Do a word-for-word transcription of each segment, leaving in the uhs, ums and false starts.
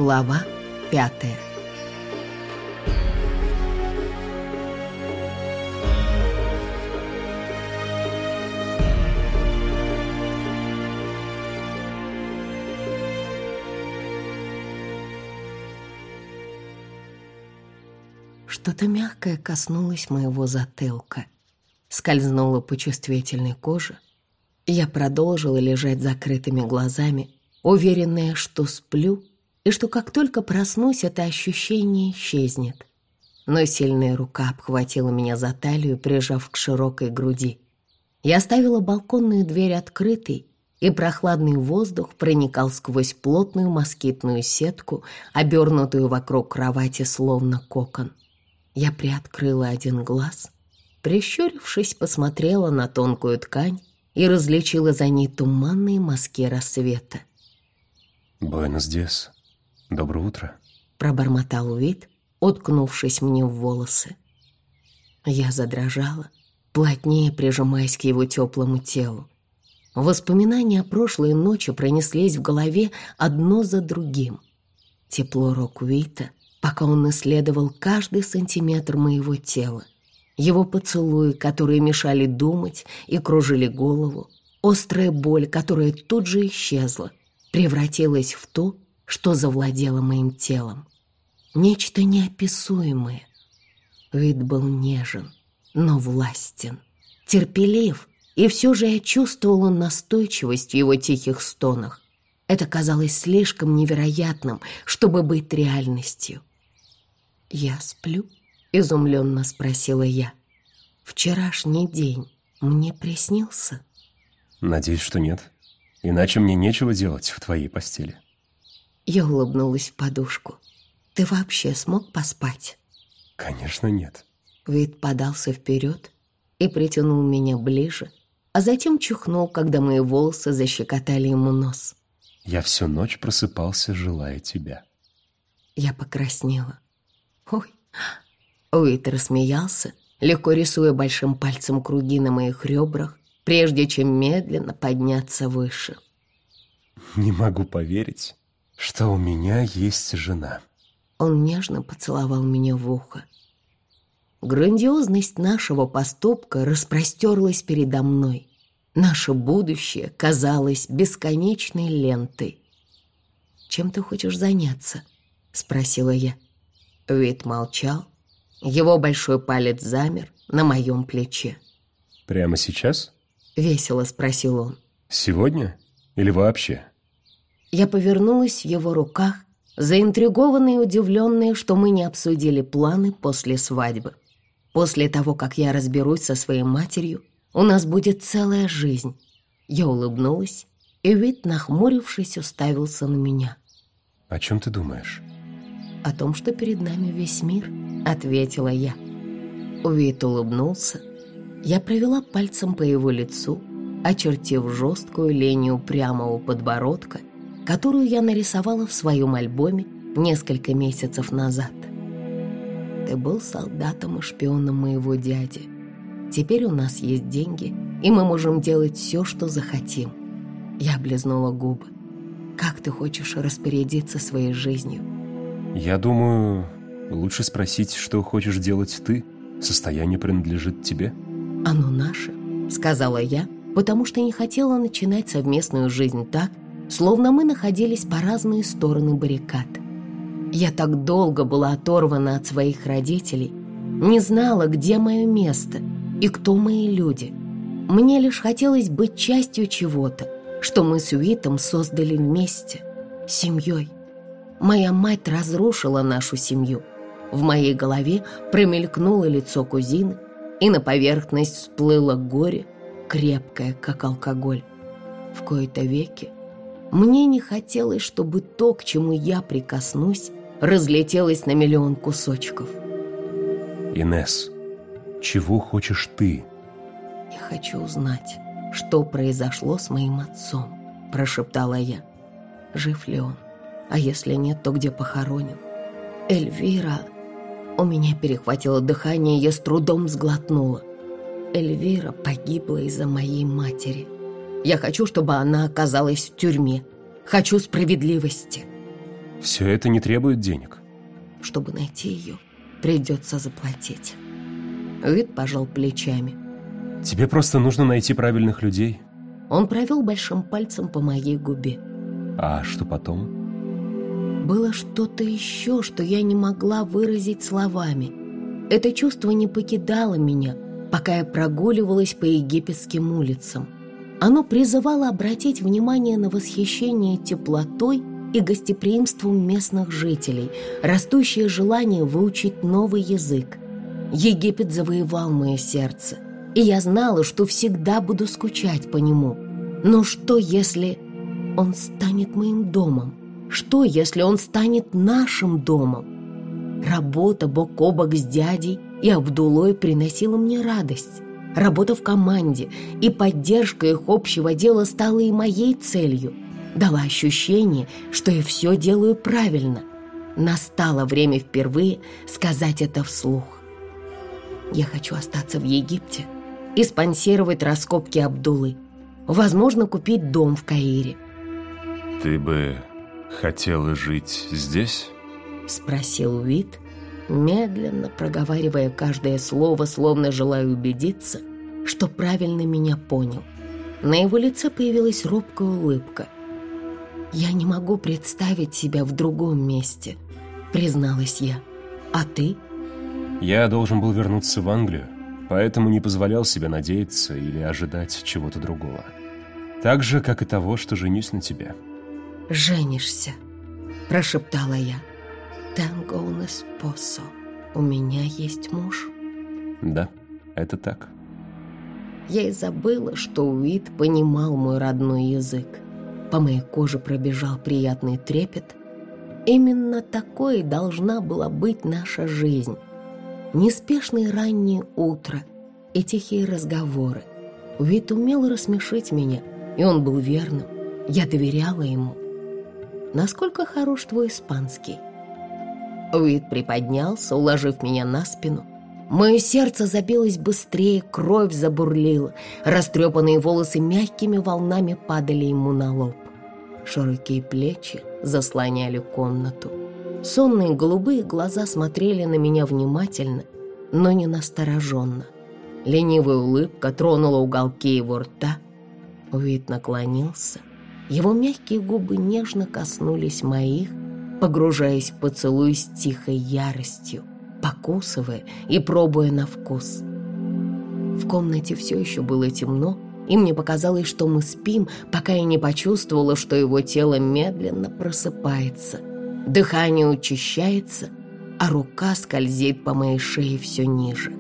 Глава пятая. Что-то мягкое коснулось моего затылка, скользнуло по чувствительной коже. Я продолжила лежать закрытыми глазами, уверенная, что сплю, и что как только проснусь, это ощущение исчезнет. Но сильная рука обхватила меня за талию, прижав к широкой груди. Я оставила балконную дверь открытой, и прохладный воздух проникал сквозь плотную москитную сетку, обернутую вокруг кровати словно кокон. Я приоткрыла один глаз, прищурившись, посмотрела на тонкую ткань и различила за ней туманные мазки рассвета. «Буэнос-диас. Доброе утро», — пробормотал Уит, уткнувшись мне в волосы. Я задрожала, плотнее прижимаясь к его теплому телу. Воспоминания о прошлой ночи пронеслись в голове одно за другим. Тепло рук Уита, пока он исследовал каждый сантиметр моего тела. Его поцелуи, которые мешали думать и кружили голову. Острая боль, которая тут же исчезла, превратилась в то, что завладело моим телом. Нечто неописуемое. Вид был нежен, но властен, терпелив, и все же я чувствовала настойчивость в его тихих стонах. Это казалось слишком невероятным, чтобы быть реальностью. «Я сплю?» — изумленно спросила я. «Вчерашний день мне приснился?» «Надеюсь, что нет. Иначе мне нечего делать в твоей постели». Я улыбнулась в подушку. «Ты вообще смог поспать?» «Конечно, нет». Вид подался вперед и притянул меня ближе, а затем чухнул, когда мои волосы защекотали ему нос. «Я всю ночь просыпался, желая тебя». Я покраснела. «Ой!» Уит рассмеялся, легко рисуя большим пальцем круги на моих ребрах, прежде чем медленно подняться выше. «Не могу поверить, что у меня есть жена». Он нежно поцеловал меня в ухо. Грандиозность нашего поступка распростерлась передо мной. Наше будущее казалось бесконечной лентой. «Чем ты хочешь заняться?» — спросила я. Уит молчал. Его большой палец замер на моем плече. «Прямо сейчас?» — весело спросил он. «Сегодня или вообще?» Я повернулась в его руках, заинтригованная и удивленная, что мы не обсудили планы после свадьбы. После того, как я разберусь со своей матерью, у нас будет целая жизнь. Я улыбнулась, и Уит, нахмурившись, уставился на меня. «О чем ты думаешь?» «О том, что перед нами весь мир», — ответила я. Уит улыбнулся. Я провела пальцем по его лицу, очертив жесткую линию прямого подбородка, которую я нарисовала в своем альбоме несколько месяцев назад. «Ты был солдатом и шпионом моего дяди. Теперь у нас есть деньги, и мы можем делать все, что захотим». Я облизнула губы. «Как ты хочешь распорядиться своей жизнью?» «Я думаю, лучше спросить, что хочешь делать ты. Состояние принадлежит тебе». «Оно наше», — сказала я, потому что не хотела начинать совместную жизнь так, словно мы находились по разные стороны баррикад. Я так долго была оторвана от своих родителей, не знала, где мое место и кто мои люди. Мне лишь хотелось быть частью чего-то, что мы с Уитом создали вместе, семьей. Моя мать разрушила нашу семью. В моей голове промелькнуло лицо кузины, и на поверхность всплыло горе, крепкое, как алкоголь. В кои-то веки мне не хотелось, чтобы то, к чему я прикоснусь, разлетелось на миллион кусочков. «Инесс, чего хочешь ты?» «Я хочу узнать, что произошло с моим отцом», — прошептала я. «Жив ли он? А если нет, то где похоронен? Эльвира...» У меня перехватило дыхание, и я с трудом сглотнула. Эльвира погибла из-за моей матери. Я хочу, чтобы она оказалась в тюрьме. Хочу справедливости. Все это не требует денег. Чтобы найти ее, придется заплатить. Уит пожал плечами. Тебе просто нужно найти правильных людей. Он провел большим пальцем по моей губе. А что потом? Было что-то еще, что я не могла выразить словами. Это чувство не покидало меня, пока я прогуливалась по египетским улицам. Оно призывало обратить внимание на восхищение теплотой и гостеприимством местных жителей, растущее желание выучить новый язык. Египет завоевал мое сердце, и я знала, что всегда буду скучать по нему. Но что, если он станет моим домом? Что, если он станет нашим домом? Работа бок о бок с дядей и Абдулой приносила мне радость. Работа в команде и поддержка их общего дела стала и моей целью. Дала ощущение, что я все делаю правильно. Настало время впервые сказать это вслух. Я хочу остаться в Египте и спонсировать раскопки Абдулы. Возможно, купить дом в Каире. Ты бы хотела жить здесь? Спросил Уит, медленно проговаривая каждое слово, словно желая убедиться, что правильно меня понял. На его лице появилась робкая улыбка. «Я не могу представить себя в другом месте», — призналась я. «А ты?» Я должен был вернуться в Англию, поэтому не позволял себе надеяться или ожидать чего-то другого. Так же, как и того, что женюсь на тебе. «Женишься», — прошептала я. «Tengo un esposo. У меня есть муж». Да, это так. Я и забыла, что Уит понимал мой родной язык. По моей коже пробежал приятный трепет. Именно такой должна была быть наша жизнь. Неспешное раннее утро и тихие разговоры. Уит умел рассмешить меня, и он был верным. Я доверяла ему. «Насколько хорош твой испанский?» Уит приподнялся, уложив меня на спину. Мое сердце забилось быстрее, кровь забурлила. Растрепанные волосы мягкими волнами падали ему на лоб. Широкие плечи заслоняли комнату. Сонные голубые глаза смотрели на меня внимательно, но не настороженно. Ленивая улыбка тронула уголки его рта. Уит наклонился. Его мягкие губы нежно коснулись моих, погружаясь в поцелуй с тихой яростью, покусывая и пробуя на вкус. В комнате все еще было темно, и мне показалось, что мы спим, пока я не почувствовала, что его тело медленно просыпается. Дыхание учащается, а рука скользит по моей шее все ниже.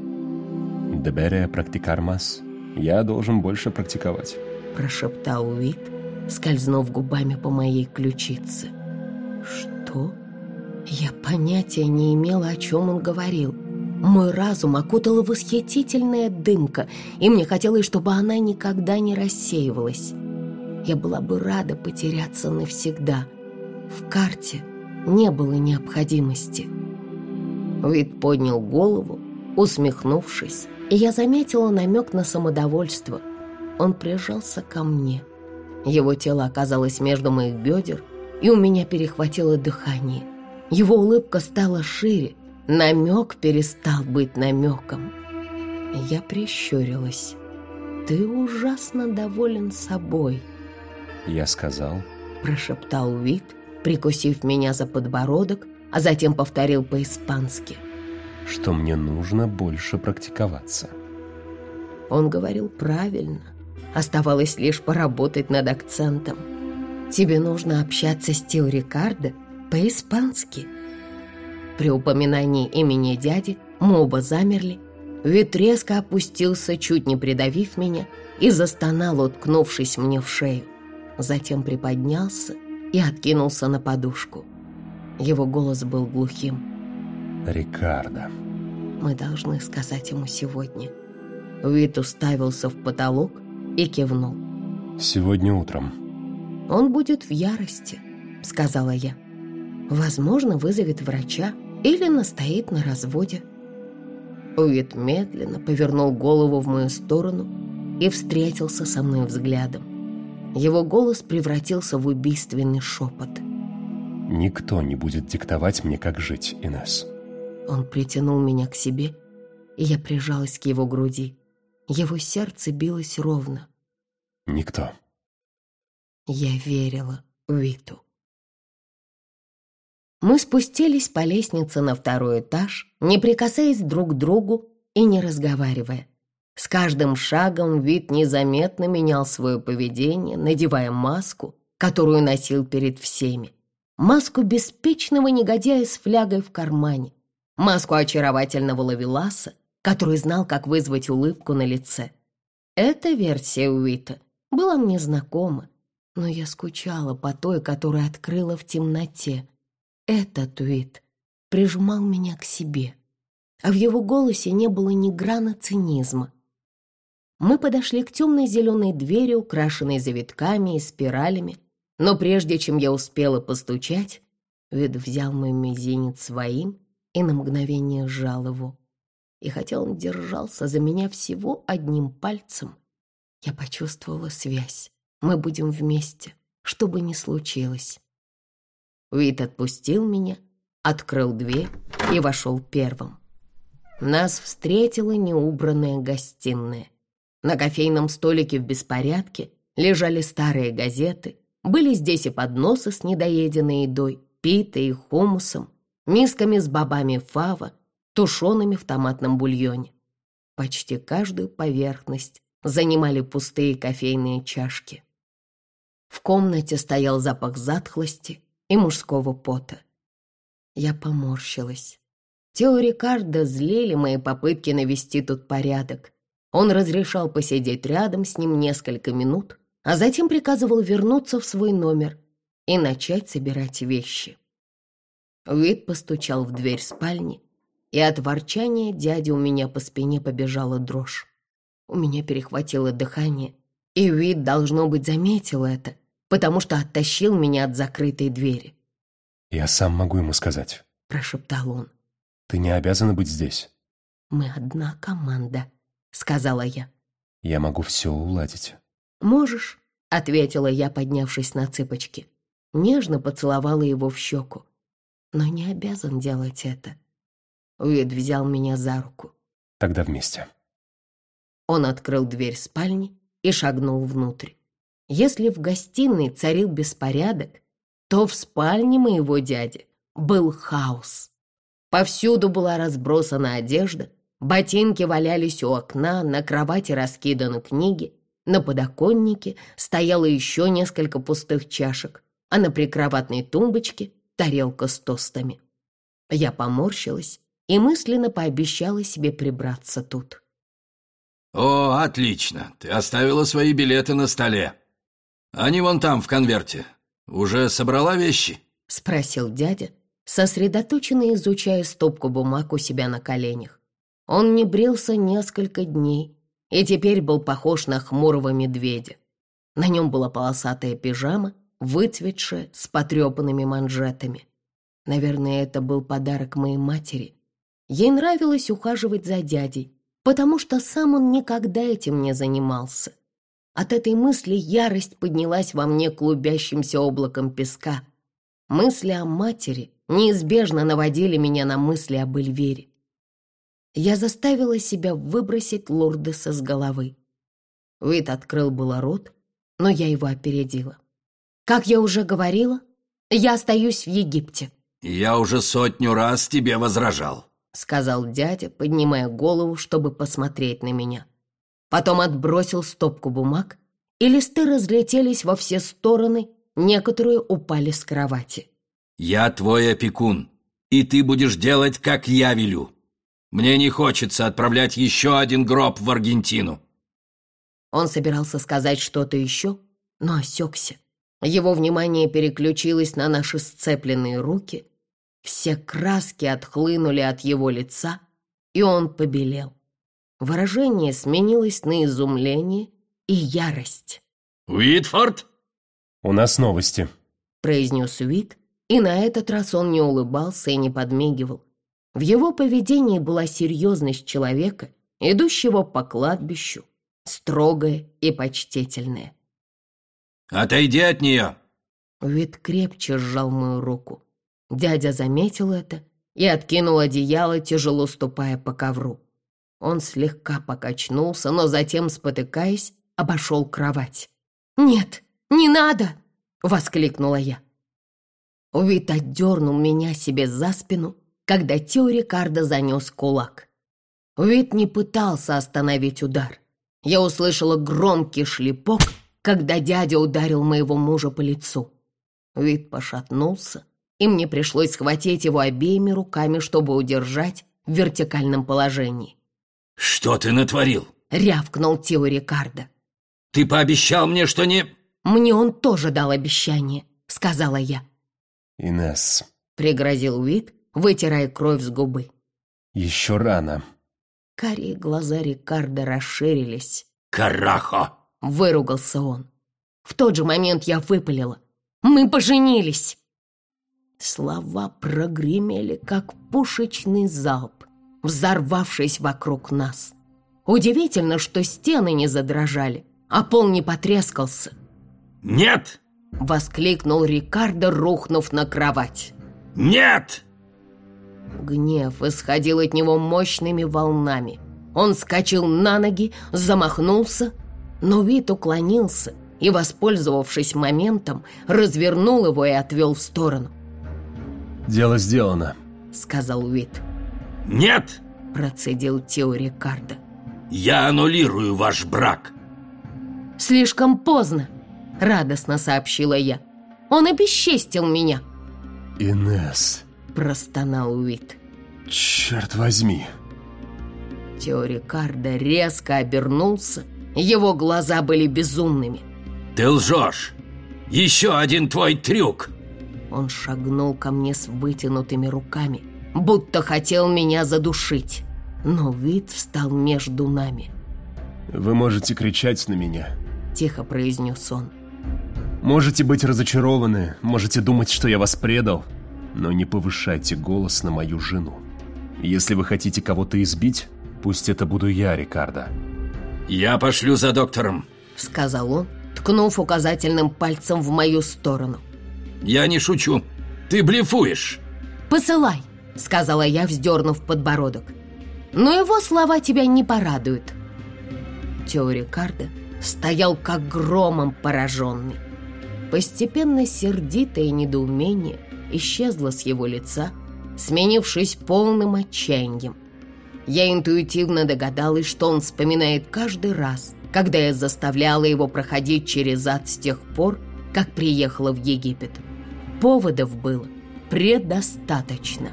«Дебере практикар мас». Я должен больше практиковать, прошептал Уит, скользнув губами по моей ключице. Что? Я понятия не имела, о чем он говорил. Мой разум окутала восхитительная дымка, и мне хотелось, чтобы она никогда не рассеивалась. Я была бы рада потеряться навсегда. В карте не было необходимости. Уит поднял голову, усмехнувшись, и я заметила намек на самодовольство. Он прижался ко мне. Его тело оказалось между моих бедер, и у меня перехватило дыхание. Его улыбка стала шире, намек перестал быть намеком. Я прищурилась. «Ты ужасно доволен собой», — я сказал, прошептал Уит, прикусив меня за подбородок, а затем повторил по-испански, что мне нужно больше практиковаться. Он говорил правильно. Оставалось лишь поработать над акцентом. «Тебе нужно общаться с Тео Рикардо по-испански». При упоминании имени дяди мы оба замерли. Уит резко опустился, чуть не придавив меня, и застонал, уткнувшись мне в шею. Затем приподнялся и откинулся на подушку. Его голос был глухим. «Рикардо». «Мы должны сказать ему сегодня». Уит уставился в потолок и кивнул. «Сегодня утром». «Он будет в ярости», — сказала я. «Возможно, вызовет врача или настоит на разводе». Уит медленно повернул голову в мою сторону и встретился со мной взглядом. Его голос превратился в убийственный шепот. Никто не будет диктовать мне, как жить, Инесс. Он притянул меня к себе, и я прижалась к его груди. Его сердце билось ровно. Никто. Я верила Уиту. Мы спустились по лестнице на второй этаж, не прикасаясь друг к другу и не разговаривая. С каждым шагом Уит незаметно менял свое поведение, надевая маску, которую носил перед всеми. Маску беспечного негодяя с флягой в кармане. Маску очаровательного ловеласа, который знал, как вызвать улыбку на лице. Эта версия Уита была мне знакома, но я скучала по той, которую открыла в темноте. Этот Уит прижимал меня к себе, а в его голосе не было ни грана цинизма. Мы подошли к темной зеленой двери, украшенной завитками и спиралями, но прежде чем я успела постучать, Уит взял мой мизинец своим и на мгновение сжал его. И хотя он держался за меня всего одним пальцем, я почувствовала связь. Мы будем вместе, что бы ни случилось. Уит отпустил меня, открыл дверь и вошел первым. Нас встретила неубранная гостиная. На кофейном столике в беспорядке лежали старые газеты, были здесь и подносы с недоеденной едой, питой и хумусом, мисками с бобами фава, тушеными в томатном бульоне. Почти каждую поверхность занимали пустые кофейные чашки. В комнате стоял запах затхлости и мужского пота. Я поморщилась. Тео Рикардо злили мои попытки навести тут порядок. Он разрешал посидеть рядом с ним несколько минут, а затем приказывал вернуться в свой номер и начать собирать вещи. Уит постучал в дверь спальни, и от ворчания дяди у меня по спине побежала дрожь. У меня перехватило дыхание, и Уит, должно быть, заметил это, потому что оттащил меня от закрытой двери. «Я сам могу ему сказать», — прошептал он. «Ты не обязана быть здесь». «Мы одна команда», — сказала я. «Я могу все уладить». «Можешь», — ответила я, поднявшись на цыпочки. Нежно поцеловала его в щеку. «Но не обязан делать это». Уит взял меня за руку. «Тогда вместе». Он открыл дверь спальни и шагнул внутрь. Если в гостиной царил беспорядок, то в спальне моего дяди был хаос. Повсюду была разбросана одежда, ботинки валялись у окна, на кровати раскиданы книги, на подоконнике стояло еще несколько пустых чашек, а на прикроватной тумбочке тарелка с тостами. Я поморщилась и мысленно пообещала себе прибраться тут. «О, отлично! Ты оставила свои билеты на столе. Они вон там, в конверте. Уже собрала вещи?» — спросил дядя, сосредоточенно изучая стопку бумаг у себя на коленях. Он не брился несколько дней и теперь был похож на хмурого медведя. На нем была полосатая пижама, выцветшая, с потрепанными манжетами. Наверное, это был подарок моей матери. Ей нравилось ухаживать за дядей, потому что сам он никогда этим не занимался. От этой мысли ярость поднялась во мне клубящимся облаком песка. Мысли о матери неизбежно наводили меня на мысли об Эльвире. Я заставила себя выбросить Лурдеса с головы. Уит открыл было рот, но я его опередила. «Как я уже говорила, я остаюсь в Египте». «Я уже сотню раз тебе возражал», — сказал дядя, поднимая голову, чтобы посмотреть на меня. Потом отбросил стопку бумаг, и листы разлетелись во все стороны, некоторые упали с кровати. «Я твой опекун, и ты будешь делать, как я велю. Мне не хочется отправлять еще один гроб в Аргентину». Он собирался сказать что-то еще, но осекся. Его внимание переключилось на наши сцепленные руки. Все краски отхлынули от его лица, и он побелел. Выражение сменилось на изумление и ярость. «Уитфорд?» «У нас новости», — произнес Уит, и на этот раз он не улыбался и не подмигивал. В его поведении была серьезность человека, идущего по кладбищу, строгая и почтительная. «Отойди от нее!» Вид крепче сжал мою руку. Дядя заметил это и откинул одеяло, тяжело ступая по ковру. Он слегка покачнулся, но затем, спотыкаясь, обошел кровать. «Нет, не надо!» — воскликнула я. Вид отдернул меня себе за спину, когда Тео Рикардо занес кулак. Вид не пытался остановить удар. Я услышала громкий шлепок, когда дядя ударил моего мужа по лицу. Вид пошатнулся, и мне пришлось схватить его обеими руками, чтобы удержать в вертикальном положении. «Что ты натворил?» — рявкнул Тео Рикардо. «Ты пообещал мне, что не...» «Мне он тоже дал обещание», — сказала я. «Инесс», — пригрозил Уит, вытирая кровь с губы. «Еще рано». Карие глаза Рикардо расширились. «Карахо!» — выругался он. В тот же момент я выпалила. «Мы поженились!» Слова прогремели, как пушечный залп, взорвавшись вокруг нас. Удивительно, что стены не задрожали, а пол не потрескался. «Нет!» — воскликнул Рикардо, рухнув на кровать. «Нет!» Гнев исходил от него мощными волнами. Он вскочил на ноги, замахнулся, но Уит уклонился и, воспользовавшись моментом, развернул его и отвел в сторону. «Дело сделано», — сказал Уит. «Нет!» — процедил Тео Рикардо. «Я аннулирую ваш брак!» «Слишком поздно!» — радостно сообщила я. «Он обесчестил меня!» «Инесс!» — простонал Уит. «Черт возьми!» Тео Рикардо резко обернулся. Его глаза были безумными. «Ты лжешь! Еще один твой трюк!» Он шагнул ко мне с вытянутыми руками, будто хотел меня задушить. Но Уит встал между нами. «Вы можете кричать на меня», — тихо произнес он. «Можете быть разочарованы, можете думать, что я вас предал, но не повышайте голос на мою жену. Если вы хотите кого-то избить, пусть это буду я, Рикардо». «Я пошлю за доктором», — сказал он, ткнув указательным пальцем в мою сторону. «Я не шучу. Ты блефуешь». «Посылай», — сказала я, вздернув подбородок. «Но его слова тебя не порадуют». Тео Рикардо стоял как громом пораженный. Постепенно сердитое недоумение исчезло с его лица, сменившись полным отчаянием. Я интуитивно догадалась, что он вспоминает каждый раз, когда я заставляла его проходить через ад с тех пор, как приехала в Египет. Поводов было предостаточно.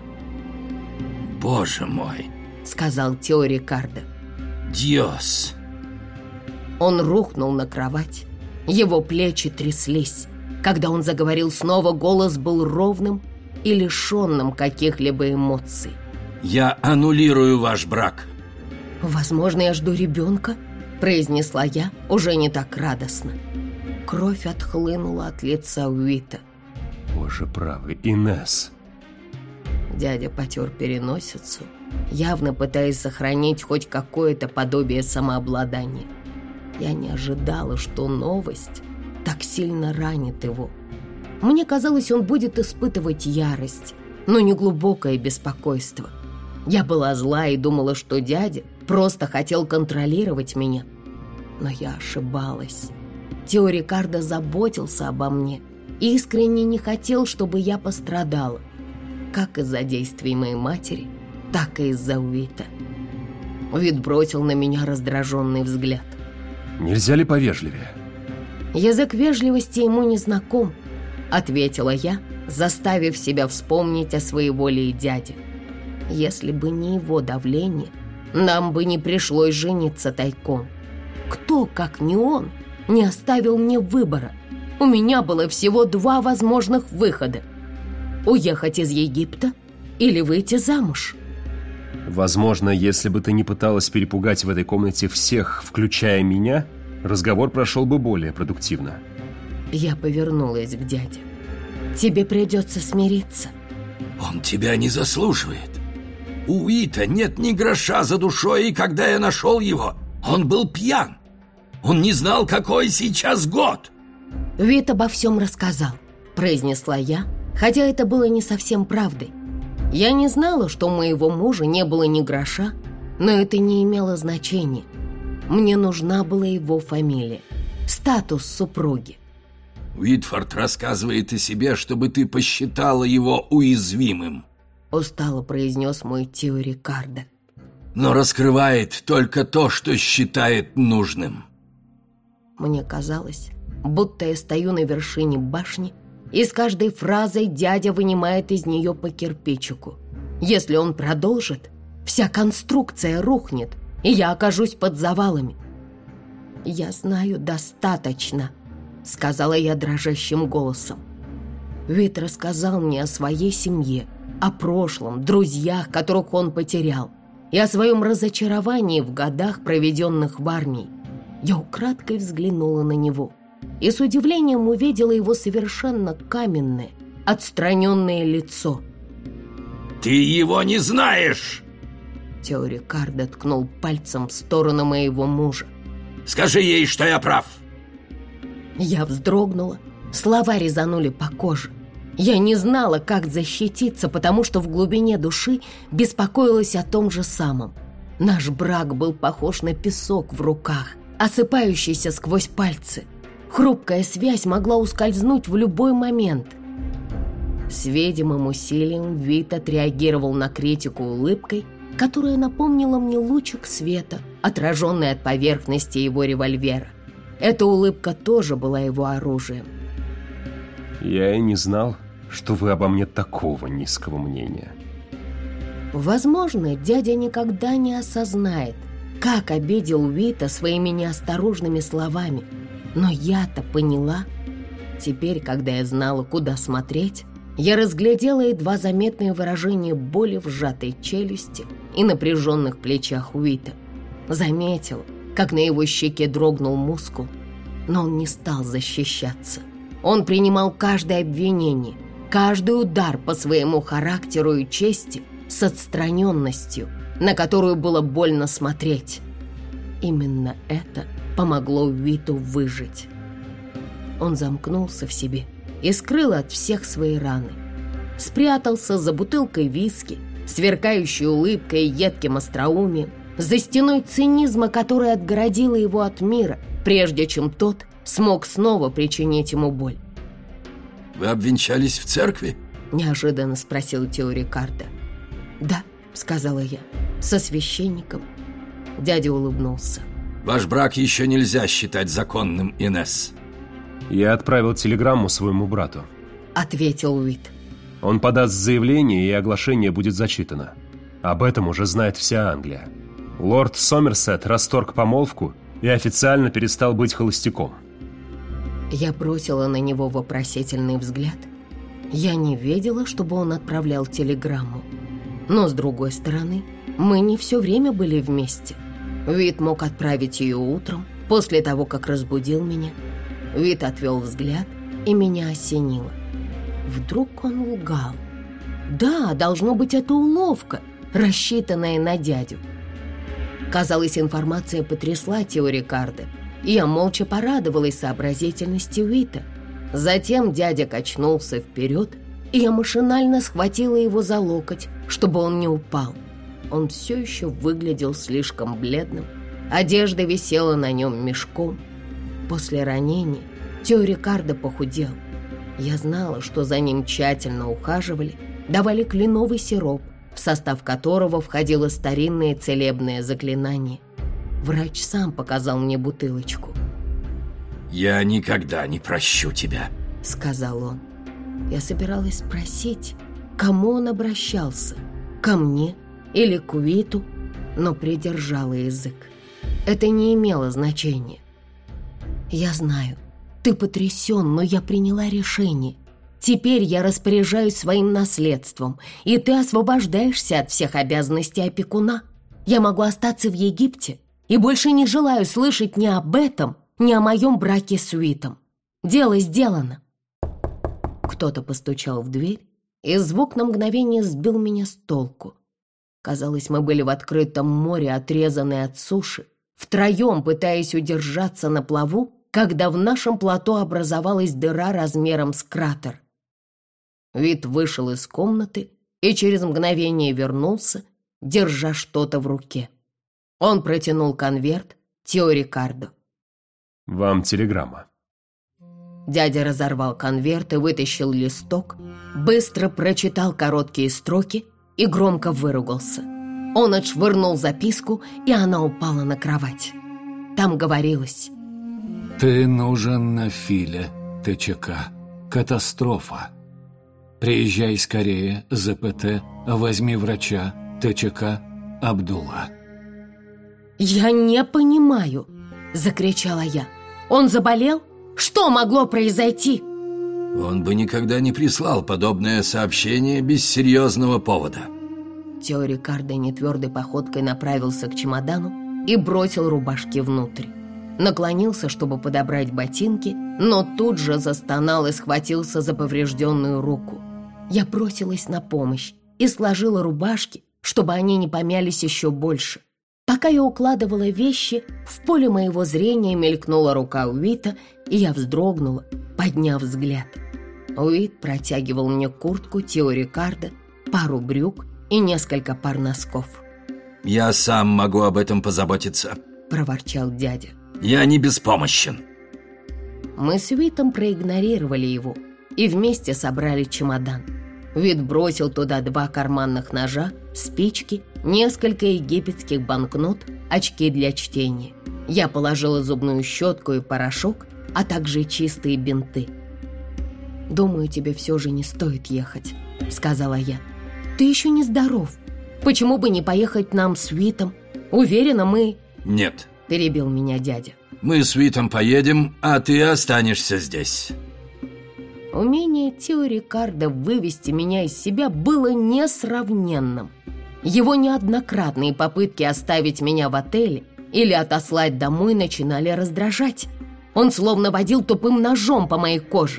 «Боже мой!» — сказал Тео Рикардо. «Диос!» Он рухнул на кровать. Его плечи тряслись. Когда он заговорил снова, голос был ровным и лишенным каких-либо эмоций. «Я аннулирую ваш брак». «Возможно, я жду ребенка», — произнесла я уже не так радостно. Кровь отхлынула от лица Уита. «Боже правый, Инесс!» Дядя потер переносицу, явно пытаясь сохранить хоть какое-то подобие самообладания. Я не ожидала, что новость так сильно ранит его. Мне казалось, он будет испытывать ярость, но не глубокое беспокойство. Я была зла и думала, что дядя просто хотел контролировать меня. Но я ошибалась. Тео Рикардо заботился обо мне и искренне не хотел, чтобы я пострадала, как из-за действий моей матери, так и из-за Уита. Уит бросил на меня раздраженный взгляд. «Нельзя ли повежливее?» «Язык вежливости ему не знаком», — ответила я, заставив себя вспомнить о своеволии дяди. Если бы не его давление, нам бы не пришлось жениться тайком. Кто, как не он, не оставил мне выбора? У меня было всего два возможных выхода: уехать из Египта или выйти замуж. Возможно, если бы ты не пыталась перепугать в этой комнате всех, включая меня, разговор прошел бы более продуктивно. Я повернулась к дяде. Тебе придется смириться. Он тебя не заслуживает. У Уита нет ни гроша за душой, и когда я нашел его, он был пьян. Он не знал, какой сейчас год. Уит обо всем рассказал. произнесла я, хотя это было не совсем правдой. Я не знала, что у моего мужа не было ни гроша, но это не имело значения. Мне нужна была его фамилия, статус супруги. Уитфорд рассказывает о себе, чтобы ты посчитала его уязвимым, устало произнес мой Тио Рикардо. Но раскрывает только то, что считает нужным. Мне казалось, будто я стою на вершине башни, и с каждой фразой дядя вынимает из нее по кирпичику. Если он продолжит, вся конструкция рухнет, и я окажусь под завалами. «Я знаю достаточно», — сказала я дрожащим голосом. Уит рассказал мне о своей семье, о прошлом, друзьях, которых он потерял, и о своем разочаровании в годах, проведенных в армии. Я украдкой взглянула на него и с удивлением увидела его совершенно каменное, отстраненное лицо. «Ты его не знаешь!» Тио Рикардо ткнул пальцем в сторону моего мужа. «Скажи ей, что я прав!» Я вздрогнула, слова резанули по коже. Я не знала, как защититься, потому что в глубине души беспокоилась о том же самом. Наш брак был похож на песок в руках, осыпающийся сквозь пальцы. Хрупкая связь могла ускользнуть в любой момент. С видимым усилием Уит отреагировал на критику улыбкой, которая напомнила мне лучик света, отраженный от поверхности его револьвера. Эта улыбка тоже была его оружием. Я и не знал, что вы обо мне такого низкого мнения. Возможно, дядя никогда не осознает, как обидел Уита своими неосторожными словами. Но я-то поняла. Теперь, когда я знала, куда смотреть, я разглядела едва заметное выражение боли в сжатой челюсти и напряженных плечах Уита. Заметила, как на его щеке дрогнул мускул, но он не стал защищаться. Он принимал каждое обвинение, каждый удар по своему характеру и чести с отстраненностью, на которую было больно смотреть. Именно это помогло Уиту выжить. Он замкнулся в себе и скрыл от всех свои раны. Спрятался за бутылкой виски, сверкающей улыбкой и едким остроумием, за стеной цинизма, которая отгородила его от мира, прежде чем тот смог снова причинить ему боль. «Вы обвенчались в церкви?» — неожиданно спросил Тио Рикардо. «Да», — сказала я, — «со священником». Дядя улыбнулся. «Ваш брак еще нельзя считать законным, Инесс». Я отправил телеграмму своему брату, — ответил Уит. Он подаст заявление, и оглашение будет зачитано. Об этом уже знает вся Англия. Лорд Сомерсет расторг помолвку и официально перестал быть холостяком. Я бросила на него вопросительный взгляд. Я не видела, чтобы он отправлял телеграмму. Но, с другой стороны, мы не все время были вместе. Уит мог отправить ее утром, после того, как разбудил меня. Уит отвел взгляд, и меня осенило. Вдруг он лгал? Да, должно быть, это уловка, рассчитанная на дядю. Казалось, информация потрясла Тио Рикардо, и я молча порадовалась сообразительности Уита. Затем дядя качнулся вперед, и я машинально схватила его за локоть, чтобы он не упал. Он все еще выглядел слишком бледным, одежда висела на нем мешком. После ранения Тио Рикардо похудел. Я знала, что за ним тщательно ухаживали, давали кленовый сироп, в состав которого входило старинное целебное заклинание. Врач сам показал мне бутылочку. «Я никогда не прощу тебя», — сказал он. Я собиралась спросить, к кому он обращался, ко мне или к Уиту, но придержала язык. Это не имело значения. «Я знаю, ты потрясен, но я приняла решение. Теперь я распоряжаюсь своим наследством, и ты освобождаешься от всех обязанностей опекуна. Я могу остаться в Египте и больше не желаю слышать ни об этом, ни о моем браке с Уитом. Дело сделано». Кто-то постучал в дверь, и звук на мгновение сбил меня с толку. Казалось, мы были в открытом море, отрезанные от суши, втроем пытаясь удержаться на плаву, когда в нашем плато образовалась дыра размером с кратер. Вид вышел из комнаты и через мгновение вернулся, держа что-то в руке. Он протянул конверт Тео Рикардо. «Вам телеграмма». Дядя разорвал конверт и вытащил листок, быстро прочитал короткие строки и громко выругался. Он отшвырнул записку, и она упала на кровать. Там говорилось: «Ты нужен на Филе, ТЧК. Катастрофа. Приезжай скорее, ЗПТ, возьми врача, ТЧК, Абдулла». «Я не понимаю!» — закричала я. «Он заболел? Что могло произойти?» Он бы никогда не прислал подобное сообщение без серьезного повода. Тео Рикардо нетвердой походкой направился к чемодану и бросил рубашки внутрь. Наклонился, чтобы подобрать ботинки, но тут же застонал и схватился за поврежденную руку. Я бросилась на помощь и сложила рубашки, чтобы они не помялись еще больше. Пока я укладывала вещи, в поле моего зрения мелькнула рука Уита, и я вздрогнула, подняв взгляд. Уит протягивал мне куртку Тео Рикардо, пару брюк и несколько пар носков. «Я сам могу об этом позаботиться», — проворчал дядя. «Я не беспомощен». Мы с Уитом проигнорировали его и вместе собрали чемодан. Уит бросил туда два карманных ножа, спички, несколько египетских банкнот, очки для чтения. Я положила зубную щетку и порошок, а также чистые бинты. «Думаю, тебе все же не стоит ехать», — сказала я. «Ты еще не здоров. Почему бы не поехать нам с Уитом? Уверена, мы...» «Нет», — перебил меня дядя. «Мы с Уитом поедем, а ты останешься здесь». Умение Тео Рикардо вывести меня из себя было несравненным. Его неоднократные попытки оставить меня в отеле или отослать домой начинали раздражать. Он словно водил тупым ножом по моей коже.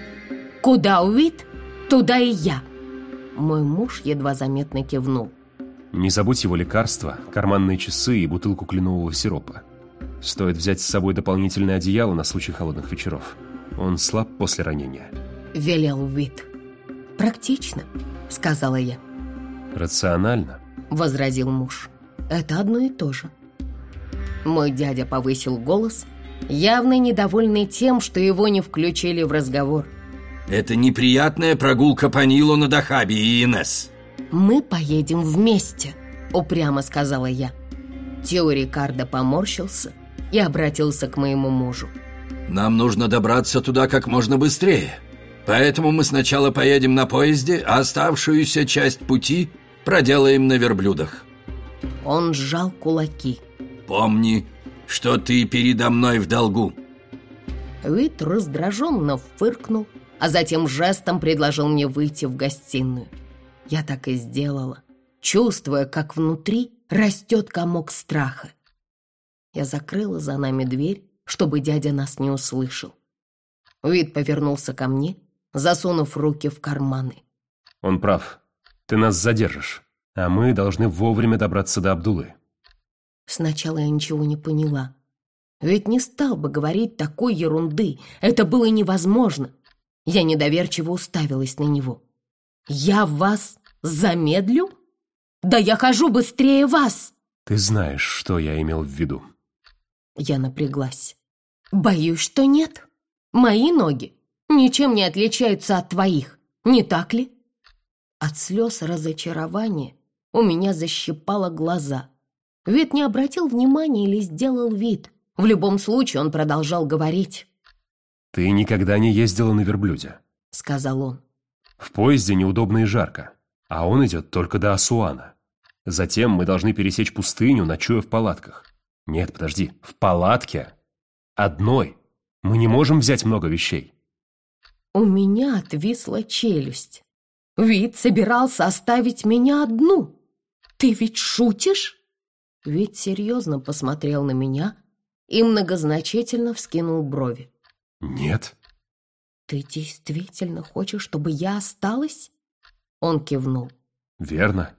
«Куда Уит, туда и я». Мой муж едва заметно кивнул. Не забудь его лекарства, карманные часы и бутылку кленового сиропа. Стоит взять с собой дополнительное одеяло на случай холодных вечеров. Он слаб после ранения. Велел Уит. «Практично», — сказала я. «Рационально», — возразил муж. «Это одно и то же». Мой дядя повысил голос, явно недовольный тем, что его не включили в разговор. «Это неприятная прогулка по Нилу на Дахабе и Инесс». «Мы поедем вместе», — упрямо сказала я. Тео Рикардо поморщился и обратился к моему мужу. «Нам нужно добраться туда как можно быстрее. Поэтому мы сначала поедем на поезде, а оставшуюся часть пути проделаем на верблюдах». Он сжал кулаки. «Помни, что ты передо мной в долгу». Уит раздраженно фыркнул, а затем жестом предложил мне выйти в гостиную. Я так и сделала, чувствуя, как внутри растет комок страха. Я закрыла за нами дверь, чтобы дядя нас не услышал. Уит повернулся ко мне, засунув руки в карманы. «Он прав. Ты нас задержишь, а мы должны вовремя добраться до Абдуллы». Сначала я ничего не поняла. Ведь не стал бы говорить такой ерунды. Это было невозможно. Я недоверчиво уставилась на него. «Я вас замедлю? Да я хожу быстрее вас!» «Ты знаешь, что я имел в виду». Я напряглась. «Боюсь, что нет. Мои ноги ничем не отличаются от твоих, не так ли?» От слез разочарования у меня защипало глаза. Вид не обратил внимания или сделал вид. В любом случае он продолжал говорить. «Ты никогда не ездила на верблюде», — сказал он. «В поезде неудобно и жарко, а он идет только до Асуана. Затем мы должны пересечь пустыню, ночуя в палатках. Нет, подожди, в палатке. Одной. Мы не можем взять много вещей». У меня отвисла челюсть. Вид собирался оставить меня одну. «Ты ведь шутишь?» Вид серьезно посмотрел на меня и многозначительно вскинул брови. «Нет». «Ты действительно хочешь, чтобы я осталась?» Он кивнул. «Верно».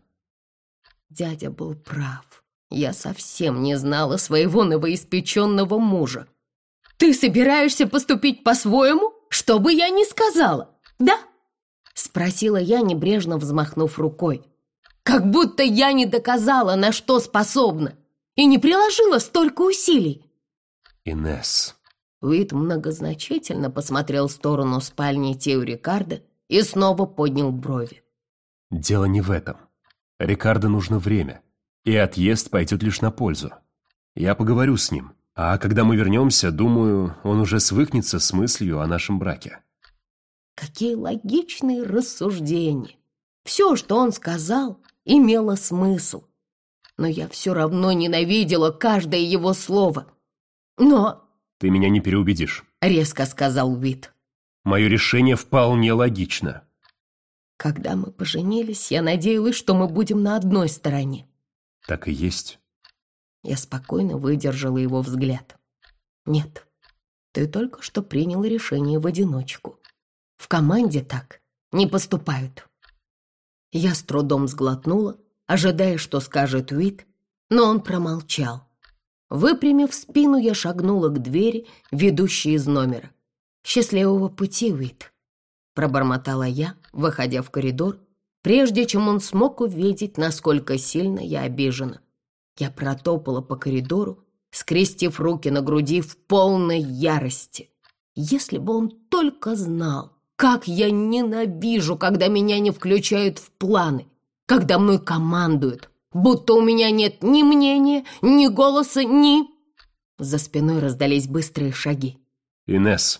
Дядя был прав. Я совсем не знала своего новоиспеченного мужа. «Ты собираешься поступить по-своему, что бы я ни сказала, да?» — спросила я, небрежно взмахнув рукой. «Как будто я не доказала, на что способна, и не приложила столько усилий». «Инесс». Уит многозначительно посмотрел в сторону спальни Тео Рикардо и снова поднял брови. «Дело не в этом. Рикардо нужно время, и отъезд пойдет лишь на пользу. Я поговорю с ним, а когда мы вернемся, думаю, он уже свыкнется с мыслью о нашем браке». Какие логичные рассуждения! Все, что он сказал, имело смысл. Но я все равно ненавидела каждое его слово. Но... «Ты меня не переубедишь», — резко сказал Уит. «Мое решение вполне логично». Когда мы поженились, я надеялась, что мы будем на одной стороне. Так и есть. Я спокойно выдержала его взгляд. Нет, ты только что принял решение в одиночку. В команде так не поступают. Я с трудом сглотнула, ожидая, что скажет Уит, но он промолчал. Выпрямив спину, я шагнула к двери, ведущей из номера. «Счастливого пути, Уит», — пробормотала я, выходя в коридор, прежде чем он смог увидеть, насколько сильно я обижена. Я протопала по коридору, скрестив руки на груди в полной ярости. Если бы он только знал, как я ненавижу, когда меня не включают в планы, когда мной командуют, будто у меня нет ни мнения, ни голоса, ни... За спиной раздались быстрые шаги. «Инесс».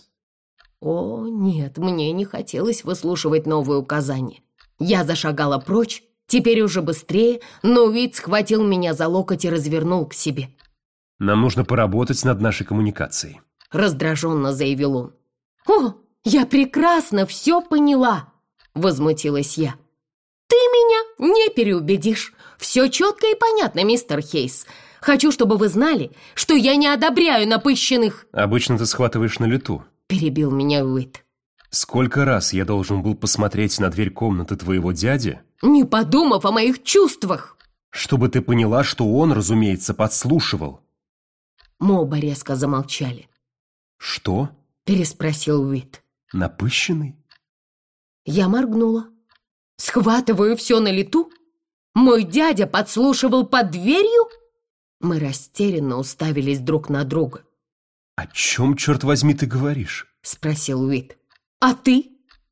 О, нет, мне не хотелось выслушивать новые указания. Я зашагала прочь, теперь уже быстрее, но Уит схватил меня за локоть и развернул к себе. «Нам нужно поработать над нашей коммуникацией», — раздраженно заявил он. «О, я прекрасно все поняла!» — возмутилась я. «Ты меня не переубедишь. Все четко и понятно, мистер Хейс. Хочу, чтобы вы знали, что я не одобряю напыщенных...» «Обычно ты схватываешь на лету», — перебил меня Уит. «Сколько раз я должен был посмотреть на дверь комнаты твоего дяди, не подумав о моих чувствах, чтобы ты поняла, что он, разумеется, подслушивал?» Мы оба резко замолчали. «Что?» — переспросил Уит. «Напыщенный?» Я моргнула. «Схватываю все на лету? Мой дядя подслушивал под дверью?» Мы растерянно уставились друг на друга. «О чем, черт возьми, ты говоришь?» — спросил Уит. «А ты?»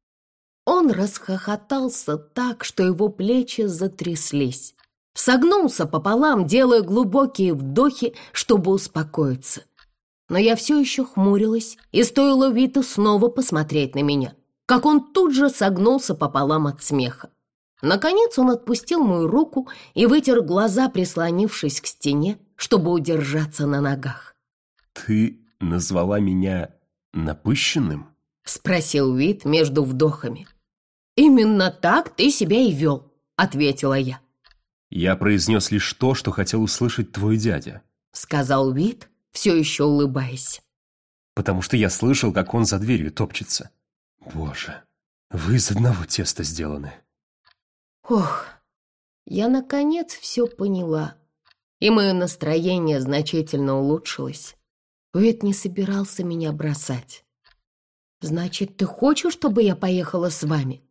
Он расхохотался так, что его плечи затряслись. Согнулся пополам, делая глубокие вдохи, чтобы успокоиться. Но я все еще хмурилась, и стоило Уиту снова посмотреть на меня, как он тут же согнулся пополам от смеха. Наконец он отпустил мою руку и вытер глаза, прислонившись к стене, чтобы удержаться на ногах. «Ты назвала меня напыщенным?» — спросил Уит между вдохами. «Именно так ты себя и вел», — ответила я. «Я произнес лишь то, что хотел услышать твой дядя», — сказал Уит, все еще улыбаясь. «потому что я слышал, как он за дверью топчется. Боже, вы из одного теста сделаны». Ох, я наконец все поняла, и мое настроение значительно улучшилось. Уит не собирался меня бросать. «Значит, ты хочешь, чтобы я поехала с вами?»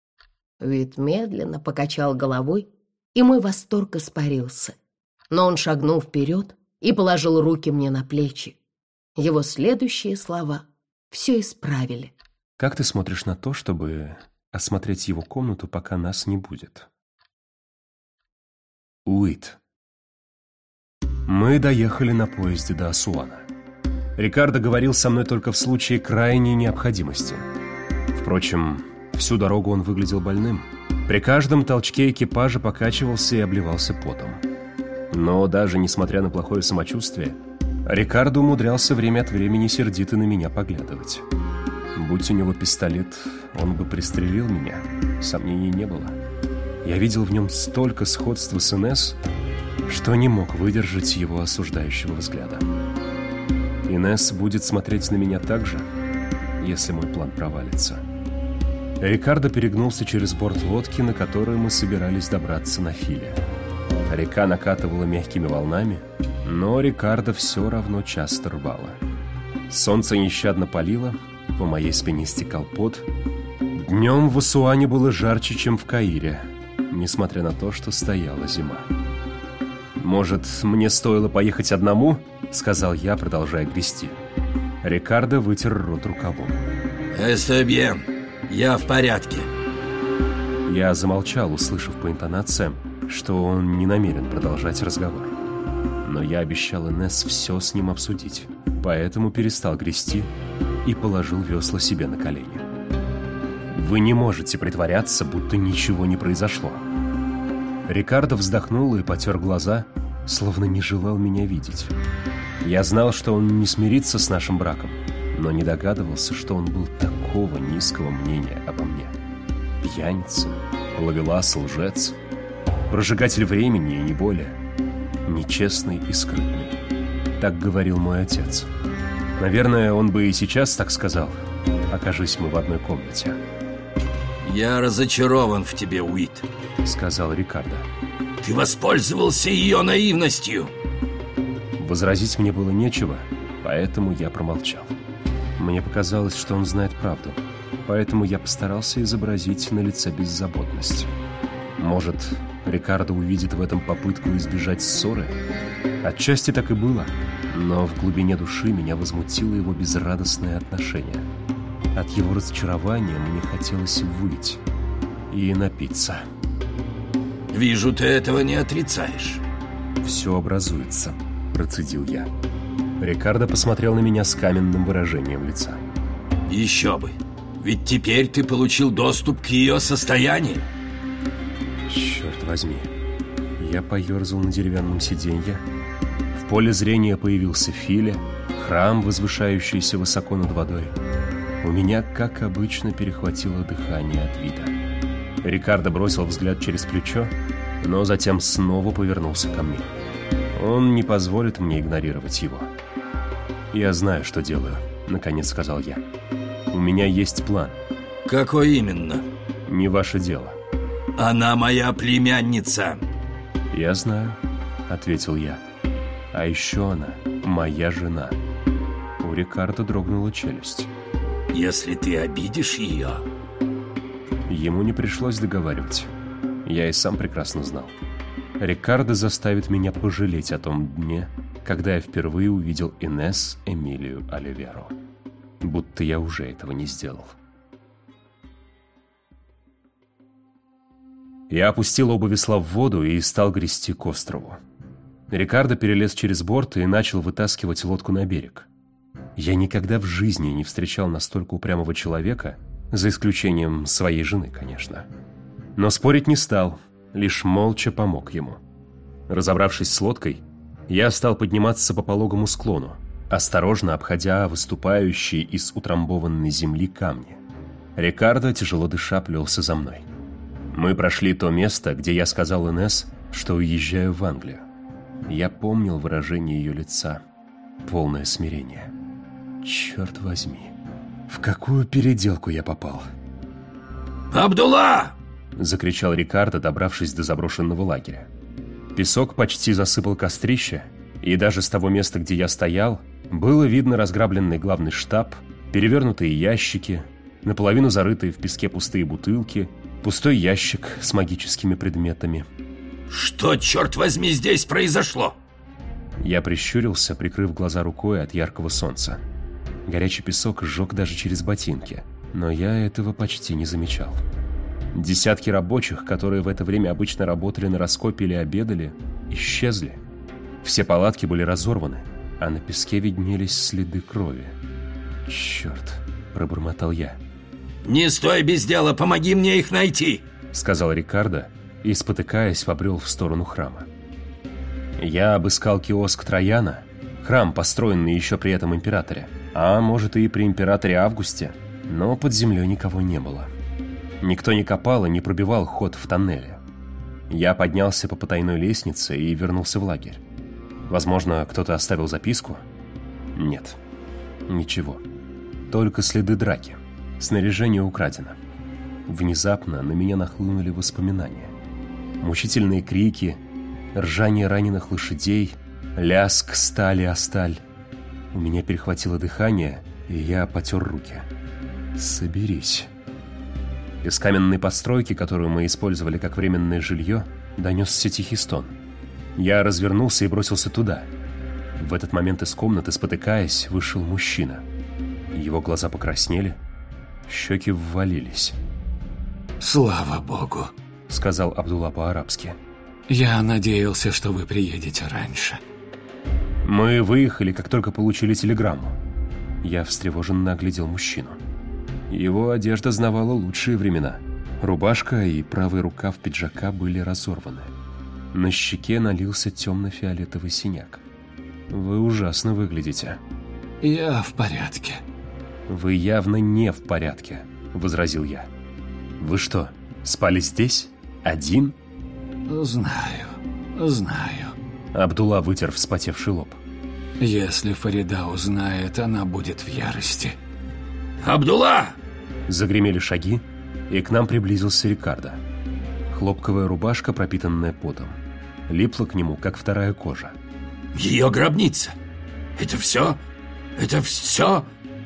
Уит медленно покачал головой, и мой восторг испарился. Но он шагнул вперед и положил руки мне на плечи. Его следующие слова все исправили. «Как ты смотришь на то, чтобы осмотреть его комнату, пока нас не будет?» Уит. Мы доехали на поезде до Асуана. Рикардо говорил со мной только в случае крайней необходимости. Впрочем, всю дорогу он выглядел больным. При каждом толчке экипажа покачивался и обливался потом. Но даже несмотря на плохое самочувствие, Рикардо умудрялся время от времени сердито на меня поглядывать. Будь у него пистолет, он бы пристрелил меня, сомнений не было. Я видел в нем столько сходства с Инесс, что не мог выдержать его осуждающего взгляда. Инесс будет смотреть на меня так же, если мой план провалится. Рикардо перегнулся через борт лодки, на которую мы собирались добраться на Филе. Река накатывала мягкими волнами, но Рикардо все равно часто рвало. Солнце нещадно палило, по моей спине стекал пот, Днем в Асуане было жарче, чем в Каире, несмотря на то, что стояла зима. «Может, мне стоило поехать одному?» — сказал я, продолжая грести. Рикардо вытер рот рукавом. «Эсто бьен, я в порядке». Я замолчал, услышав по интонациям, что он не намерен продолжать разговор. Но я обещал Инесс все с ним обсудить, поэтому перестал грести и положил весла себе на колени. «Вы не можете притворяться, будто ничего не произошло». Рикардо вздохнул и потер глаза, словно не желал меня видеть. Я знал, что он не смирится с нашим браком, но не догадывался, что он был такого низкого мнения обо мне. Пьяница, ловелас, лжец, прожигатель времени и не более, нечестный и скрытный. Так говорил мой отец. Наверное, он бы и сейчас так сказал, окажись мы в одной комнате. «Я разочарован в тебе, Уит», — сказал Рикардо. «Ты воспользовался ее наивностью». Возразить мне было нечего, поэтому я промолчал. Мне показалось, что он знает правду, поэтому я постарался изобразить на лице беззаботность. Может, Рикардо увидит в этом попытку избежать ссоры? Отчасти так и было, но в глубине души меня возмутило его безрадостное отношение. От его разочарования мне хотелось выйти и напиться. «Вижу, ты этого не отрицаешь». «Все образуется», — процедил я. Рикардо посмотрел на меня с каменным выражением лица. «Еще бы! Ведь теперь ты получил доступ к ее состоянию!» Черт возьми. Я поерзал на деревянном сиденье. В поле зрения появился Филя, храм, возвышающийся высоко над водой. У меня, как обычно, перехватило дыхание от вида. Рикардо бросил взгляд через плечо, но затем снова повернулся ко мне. Он не позволит мне игнорировать его. «Я знаю, что делаю», — наконец сказал я. «У меня есть план». «Какой именно?» «Не ваше дело». «Она моя племянница». «Я знаю», — ответил я. «А еще она моя жена». У Рикардо дрогнула челюсть. «Если ты обидишь ее...» Ему не пришлось договаривать. Я и сам прекрасно знал. Рикардо заставит меня пожалеть о том дне, когда я впервые увидел Инесс Эмилию Оливеро. Будто я уже этого не сделал. Я опустил оба весла в воду и стал грести к острову. Рикардо перелез через борт и начал вытаскивать лодку на берег. Я никогда в жизни не встречал настолько упрямого человека, за исключением своей жены, конечно. Но спорить не стал, лишь молча помог ему. Разобравшись с лодкой, я стал подниматься по пологому склону, осторожно обходя выступающие из утрамбованной земли камни. Рикардо, тяжело дыша, плелся за мной. Мы прошли то место, где я сказал Инесс, что уезжаю в Англию. Я помнил выражение ее лица, полное смирение. Черт возьми, в какую переделку я попал? «Абдулла!» — закричал Рикардо, добравшись до заброшенного лагеря. Песок почти засыпал кострище, и даже с того места, где я стоял, было видно разграбленный главный штаб, перевернутые ящики, наполовину зарытые в песке пустые бутылки, пустой ящик с магическими предметами. «Что, черт возьми, здесь произошло?» Я прищурился, прикрыв глаза рукой от яркого солнца. Горячий песок сжег даже через ботинки, но я этого почти не замечал. Десятки рабочих, которые в это время обычно работали на раскопе или обедали, исчезли. Все палатки были разорваны, а на песке виднелись следы крови. «Черт!» – пробормотал я. «Не стой без дела, помоги мне их найти!» – сказал Рикардо и, спотыкаясь, побрел в сторону храма. Я обыскал киоск Трояна, храм, построенный еще при этом императоре, а может и при императоре Августе, но под землей никого не было. Никто не копал и не пробивал ход в тоннеле. Я поднялся по потайной лестнице и вернулся в лагерь. Возможно, кто-то оставил записку? Нет, ничего. Только следы драки. Снаряжение украдено. Внезапно на меня нахлынули воспоминания. Мучительные крики, ржание раненых лошадей, лязг стали о сталь. У меня перехватило дыхание, и я потер руки. «Соберись». Из каменной постройки, которую мы использовали как временное жилье, донесся тихий стон. Я развернулся и бросился туда. В этот момент из комнаты, спотыкаясь, вышел мужчина. Его глаза покраснели, щеки ввалились. «Слава Богу», — сказал Абдулла по-арабски. «Я надеялся, что вы приедете раньше». Мы выехали, как только получили телеграмму. Я встревоженно оглядел мужчину. Его одежда знавала лучшие времена. Рубашка и правый рукав пиджака были разорваны. На щеке налился темно-фиолетовый синяк. Вы ужасно выглядите. «Я в порядке». «Вы явно не в порядке», — возразил я. «Вы что, спали здесь? Один?» «Знаю, знаю». Абдулла вытер вспотевший лоб. «Если Фарида узнает, она будет в ярости». «Абдулла!» Загремели шаги, и к нам приблизился Рикардо. Хлопковая рубашка, пропитанная потом, липла к нему, как вторая кожа. «Ее гробница! Это все? Это все?»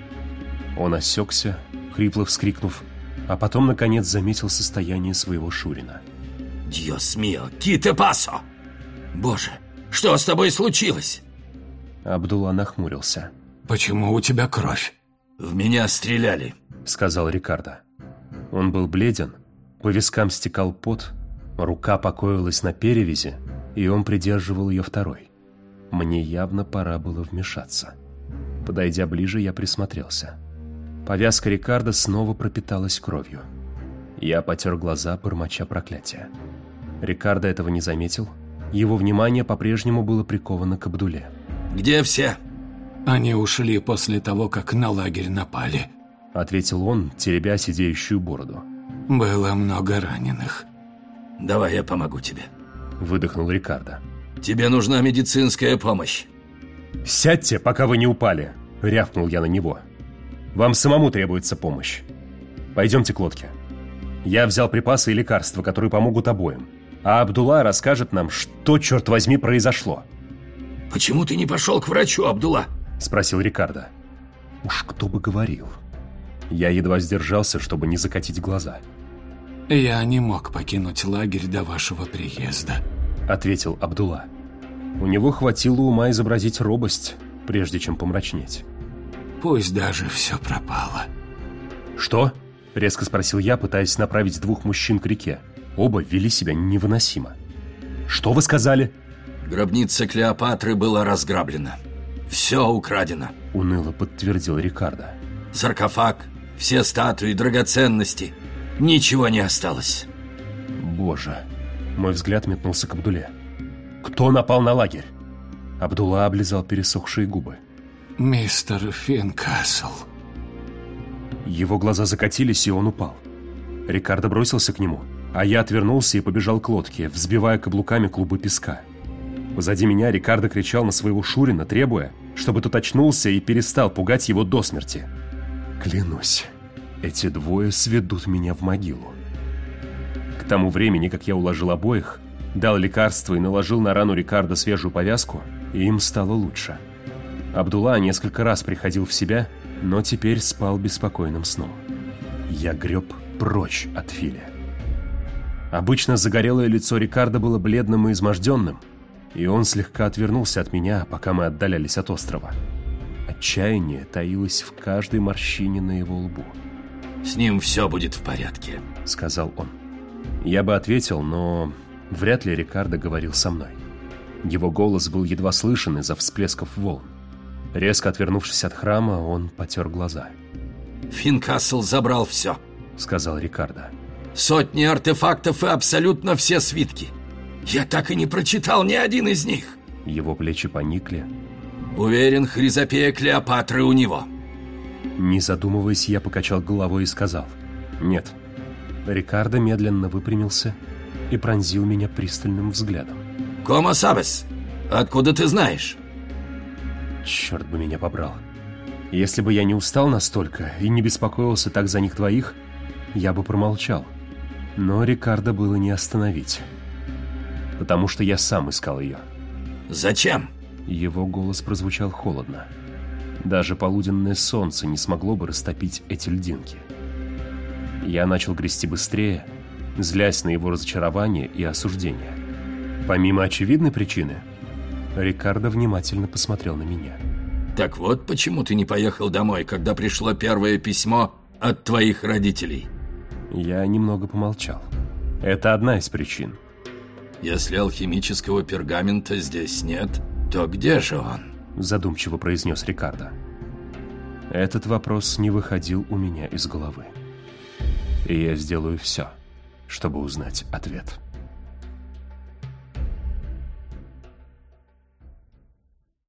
Он осекся, хрипло вскрикнув, а потом, наконец, заметил состояние своего шурина. «Диос мио, ките пасо! Боже, что с тобой случилось?» Абдулла нахмурился. «Почему у тебя кровь?» «В меня стреляли», — сказал Рикардо. Он был бледен, по вискам стекал пот, рука покоилась на перевязи, и он придерживал ее второй. Мне явно пора было вмешаться. Подойдя ближе, я присмотрелся. Повязка Рикардо снова пропиталась кровью. Я потер глаза, бормоча проклятия. Рикардо этого не заметил. Его внимание по-прежнему было приковано к Абдулле. «Где все?» «Они ушли после того, как на лагерь напали», — ответил он, теребя сидеющую бороду. «Было много раненых». «Давай я помогу тебе», — выдохнул Рикардо. «Тебе нужна медицинская помощь». «Сядьте, пока вы не упали», — рявкнул я на него. «Вам самому требуется помощь. Пойдемте к лодке. Я взял припасы и лекарства, которые помогут обоим. А Абдулла расскажет нам, что, черт возьми, произошло». «Почему ты не пошел к врачу, Абдулла?» — спросил Рикардо. Уж кто бы говорил. Я едва сдержался, чтобы не закатить глаза. «Я не мог покинуть лагерь до вашего приезда», — ответил Абдулла. У него хватило ума изобразить робость, прежде чем помрачнеть. «Пусть даже все пропало». «Что?» — резко спросил я, пытаясь направить двух мужчин к реке. Оба вели себя невыносимо. «Что вы сказали?» «Гробница Клеопатры была разграблена. Все украдено», — уныло подтвердил Рикардо. «Саркофаг, все статуи, драгоценности. Ничего не осталось». «Боже!» Мой взгляд метнулся к Абдулле. «Кто напал на лагерь?» Абдулла облизал пересохшие губы. «Мистер Финкасл». Его глаза закатились, и он упал. Рикардо бросился к нему, а я отвернулся и побежал к лодке, взбивая каблуками клубы песка. Позади меня Рикардо кричал на своего шурина, требуя, чтобы тот очнулся и перестал пугать его до смерти. Клянусь, эти двое сведут меня в могилу. К тому времени, как я уложил обоих, дал лекарство и наложил на рану Рикардо свежую повязку, и им стало лучше. Абдулла несколько раз приходил в себя, но теперь спал беспокойным сном. Я греб прочь от Филя. Обычно загорелое лицо Рикардо было бледным и изможденным, и он слегка отвернулся от меня, пока мы отдалялись от острова. Отчаяние таилось в каждой морщине на его лбу. «С ним все будет в порядке», — сказал он. Я бы ответил, но вряд ли Рикардо говорил со мной. Его голос был едва слышен из-за всплесков волн. Резко отвернувшись от храма, он потер глаза. «Финкасл забрал все», — сказал Рикардо. «Сотни артефактов и абсолютно все свитки. Я так и не прочитал ни один из них». Его плечи поникли. «Уверен, хризопея Клеопатры у него». Не задумываясь, я покачал головой и сказал: «Нет». Рикардо медленно выпрямился и пронзил меня пристальным взглядом. «Комо сабес? Откуда ты знаешь?» Черт бы меня побрал. Если бы я не устал настолько и не беспокоился так за них двоих, я бы промолчал. Но Рикардо было не остановить. Потому что я сам искал ее. «Зачем?» Его голос прозвучал холодно. Даже полуденное солнце не смогло бы растопить эти льдинки. Я начал грести быстрее, злясь на его разочарование и осуждение. Помимо очевидной причины, Рикардо внимательно посмотрел на меня. Так вот почему ты не поехал домой, когда пришло первое письмо от твоих родителей? Я немного помолчал. Это одна из причин. Если алхимического пергамента здесь нет, то где же он? Задумчиво произнес Рикардо. Этот вопрос не выходил у меня из головы. И я сделаю все, чтобы узнать ответ.